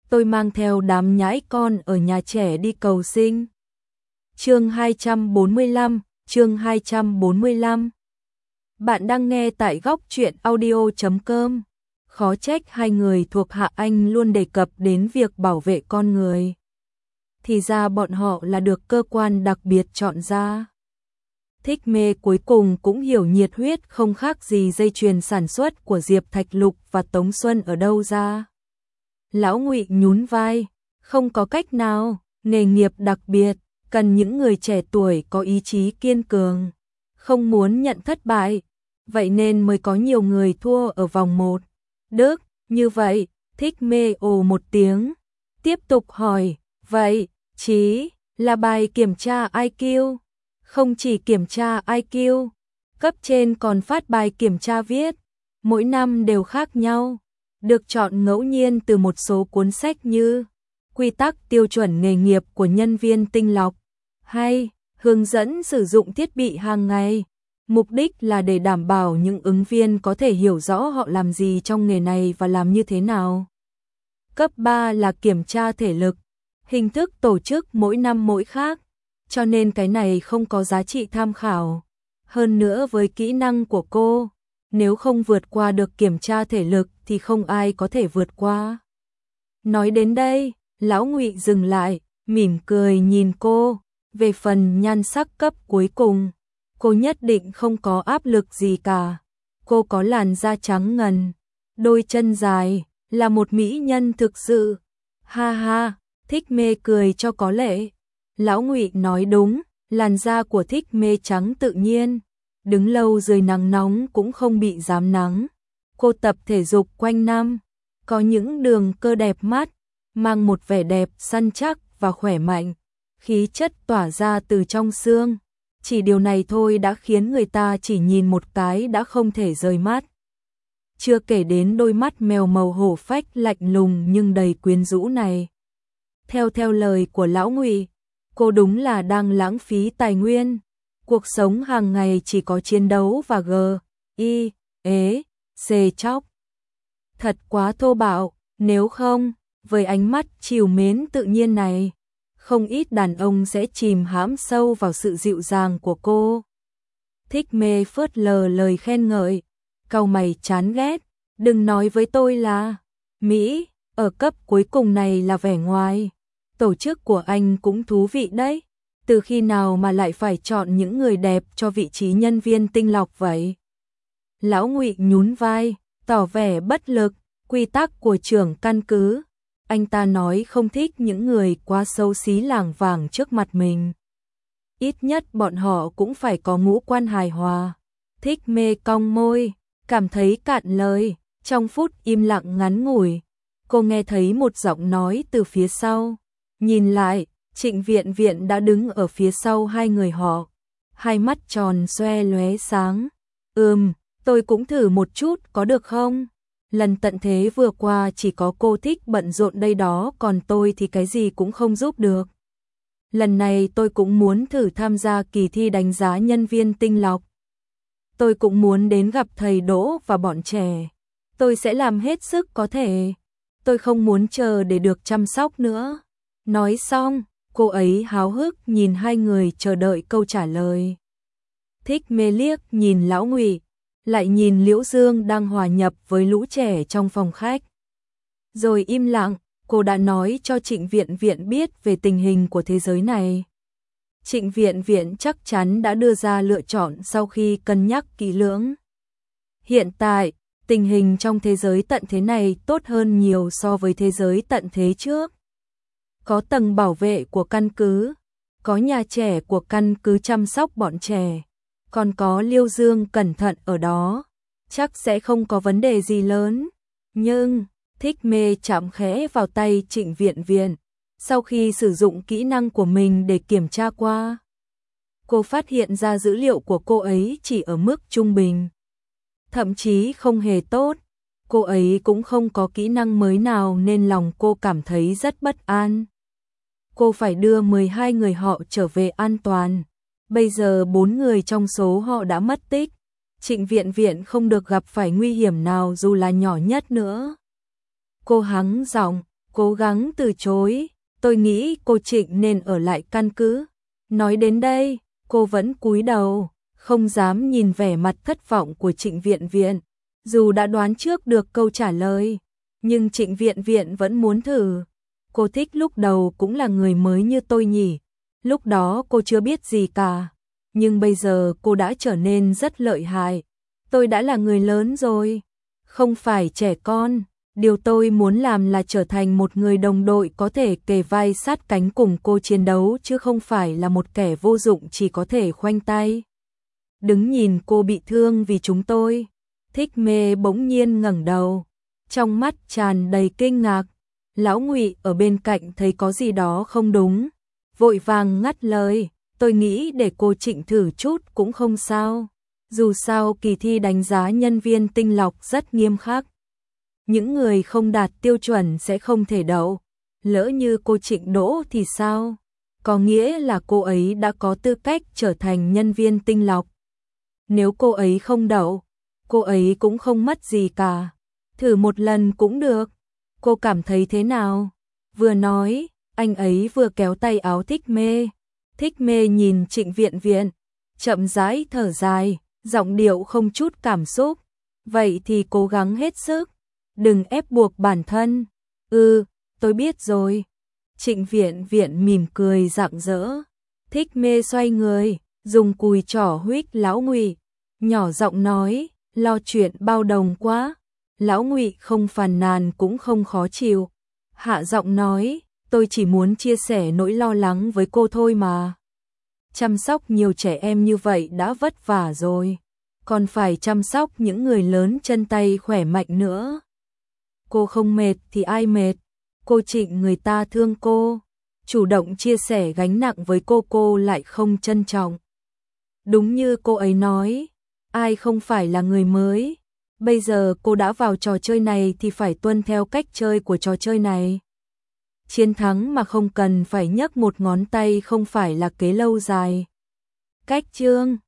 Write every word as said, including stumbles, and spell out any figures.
tôi mang theo đám nhãi con ở nhà trẻ đi cầu sinh. Chương hai trăm bốn mươi lăm, chương hai trăm bốn mươi lăm. Bạn đang nghe tại góc truyện audio chấm com. Khó trách hai người thuộc hạ anh luôn đề cập đến việc bảo vệ con người. Thì ra bọn họ là được cơ quan đặc biệt chọn ra. Thích Mê cuối cùng cũng hiểu nhiệt huyết không khác gì dây chuyền sản xuất của Diệp Thạch Lục và Tống Xuân ở đâu ra. Lão Ngụy nhún vai, không có cách nào, nghề nghiệp đặc biệt, cần những người trẻ tuổi có ý chí kiên cường, không muốn nhận thất bại, vậy nên mới có nhiều người thua ở vòng một. Đức, như vậy, Thích Mê ồ một tiếng, tiếp tục hỏi, vậy, chí là bài kiểm tra i kiu, không chỉ kiểm tra i kiu, cấp trên còn phát bài kiểm tra viết, mỗi năm đều khác nhau, được chọn ngẫu nhiên từ một số cuốn sách như Quy tắc tiêu chuẩn nghề nghiệp của nhân viên tinh lọc, hay hướng dẫn sử dụng thiết bị hàng ngày. Mục đích là để đảm bảo những ứng viên có thể hiểu rõ họ làm gì trong nghề này và làm như thế nào. Cấp ba là kiểm tra thể lực, hình thức tổ chức mỗi năm mỗi khác, cho nên cái này không có giá trị tham khảo. Hơn nữa với kỹ năng của cô, nếu không vượt qua được kiểm tra thể lực thì không ai có thể vượt qua. Nói đến đây, Lão Ngụy dừng lại, mỉm cười nhìn cô, về phần nhan sắc cấp cuối cùng, cô nhất định không có áp lực gì cả. Cô có làn da trắng ngần, đôi chân dài, là một mỹ nhân thực sự. Ha ha, Thích Mê cười cho có lệ. Lão Ngụy nói đúng, làn da của Thích Mê trắng tự nhiên, đứng lâu dưới nắng nóng cũng không bị rám nắng. Cô tập thể dục quanh năm, có những đường cơ đẹp mắt, mang một vẻ đẹp săn chắc và khỏe mạnh, khí chất tỏa ra từ trong xương. Chỉ điều này thôi đã khiến người ta chỉ nhìn một cái đã không thể rời mắt. Chưa kể đến đôi mắt mèo màu hổ phách lạnh lùng nhưng đầy quyến rũ này. Theo theo lời của Lão Ngụy, cô đúng là đang lãng phí tài nguyên. Cuộc sống hàng ngày chỉ có chiến đấu và g, i, ế, c chóc. Thật quá thô bạo, nếu không, với ánh mắt trìu mến tự nhiên này, không ít đàn ông sẽ chìm hãm sâu vào sự dịu dàng của cô. Thích Mê phớt lờ lời khen ngợi, cau mày chán ghét, đừng nói với tôi là Mỹ, ở cấp cuối cùng này là vẻ ngoài. Tổ chức của anh cũng thú vị đấy, từ khi nào mà lại phải chọn những người đẹp cho vị trí nhân viên tinh lọc vậy? Lão Ngụy nhún vai, tỏ vẻ bất lực, quy tắc của trưởng căn cứ. Anh ta nói không thích những người quá xấu xí lảng vảng trước mặt mình. Ít nhất bọn họ cũng phải có ngũ quan hài hòa. Thích Mê cong môi, cảm thấy cạn lời. Trong phút im lặng ngắn ngủi, cô nghe thấy một giọng nói từ phía sau. Nhìn lại, Trịnh Viện Viện đã đứng ở phía sau hai người họ. Hai mắt tròn xoe lóe sáng. Ừm, tôi cũng thử một chút có được không? Lần tận thế vừa qua chỉ có cô thích bận rộn đây đó, còn tôi thì cái gì cũng không giúp được. Lần này tôi cũng muốn thử tham gia kỳ thi đánh giá nhân viên tinh lọc. Tôi cũng muốn đến gặp thầy Đỗ và bọn trẻ. Tôi sẽ làm hết sức có thể. Tôi không muốn chờ để được chăm sóc nữa. Nói xong, cô ấy háo hức nhìn hai người chờ đợi câu trả lời. Thích Mê liếc nhìn Lão Ngụy, lại nhìn Liễu Dương đang hòa nhập với lũ trẻ trong phòng khách. Rồi im lặng, cô đã nói cho Trịnh Viện Viện biết về tình hình của thế giới này. Trịnh Viện Viện chắc chắn đã đưa ra lựa chọn sau khi cân nhắc kỹ lưỡng. Hiện tại, tình hình trong thế giới tận thế này tốt hơn nhiều so với thế giới tận thế trước. Có tầng bảo vệ của căn cứ, có nhà trẻ của căn cứ chăm sóc bọn trẻ, còn có Liêu Dương cẩn thận ở đó, chắc sẽ không có vấn đề gì lớn. Nhưng, Thích Mê chạm khẽ vào tay Trịnh Viện Viện, sau khi sử dụng kỹ năng của mình để kiểm tra qua. Cô phát hiện ra dữ liệu của cô ấy chỉ ở mức trung bình, thậm chí không hề tốt. Cô ấy cũng không có kỹ năng mới nào nên lòng cô cảm thấy rất bất an. Cô phải đưa mười hai người họ trở về an toàn. Bây giờ bốn người trong số họ đã mất tích. Trịnh Viện Viện không được gặp phải nguy hiểm nào dù là nhỏ nhất nữa. Cô hắng giọng, cố gắng từ chối, tôi nghĩ cô Trịnh nên ở lại căn cứ. Nói đến đây, cô vẫn cúi đầu, không dám nhìn vẻ mặt thất vọng của Trịnh Viện Viện. Dù đã đoán trước được câu trả lời, nhưng Trịnh Viện Viện vẫn muốn thử. Cô thích lúc đầu cũng là người mới như tôi nhỉ. Lúc đó cô chưa biết gì cả, nhưng bây giờ cô đã trở nên rất lợi hại. Tôi đã là người lớn rồi, không phải trẻ con. Điều tôi muốn làm là trở thành một người đồng đội có thể kề vai sát cánh cùng cô chiến đấu, chứ không phải là một kẻ vô dụng chỉ có thể khoanh tay đứng nhìn cô bị thương vì chúng tôi. Thích Mê bỗng nhiên ngẩng đầu, trong mắt tràn đầy kinh ngạc. Lão Ngụy ở bên cạnh thấy có gì đó không đúng, vội vàng ngắt lời, tôi nghĩ để cô Trịnh thử chút cũng không sao. Dù sao kỳ thi đánh giá nhân viên tinh lọc rất nghiêm khắc. Những người không đạt tiêu chuẩn sẽ không thể đậu. Lỡ như cô Trịnh đỗ thì sao? Có nghĩa là cô ấy đã có tư cách trở thành nhân viên tinh lọc. Nếu cô ấy không đậu, cô ấy cũng không mất gì cả. Thử một lần cũng được. Cô cảm thấy thế nào? Vừa nói, anh ấy vừa kéo tay áo Thích Mê. Thích Mê nhìn Trịnh Viện Viện, chậm rãi thở dài, giọng điệu không chút cảm xúc. Vậy thì cố gắng hết sức, đừng ép buộc bản thân. Ừ, tôi biết rồi. Trịnh Viện Viện mỉm cười rạng rỡ. Thích Mê xoay người, dùng cùi trỏ huých Lão Ngụy, nhỏ giọng nói, lo chuyện bao đồng quá. Lão Ngụy không phàn nàn cũng không khó chịu, hạ giọng nói, tôi chỉ muốn chia sẻ nỗi lo lắng với cô thôi mà. Chăm sóc nhiều trẻ em như vậy đã vất vả rồi, còn phải chăm sóc những người lớn chân tay khỏe mạnh nữa. Cô không mệt thì ai mệt? Cô Trịnh người ta thương cô, chủ động chia sẻ gánh nặng với cô, cô lại không trân trọng. Đúng như cô ấy nói, ai không phải là người mới. Bây giờ cô đã vào trò chơi này thì phải tuân theo cách chơi của trò chơi này. Chiến thắng mà không cần phải nhấc một ngón tay không phải là kế lâu dài. Cách chương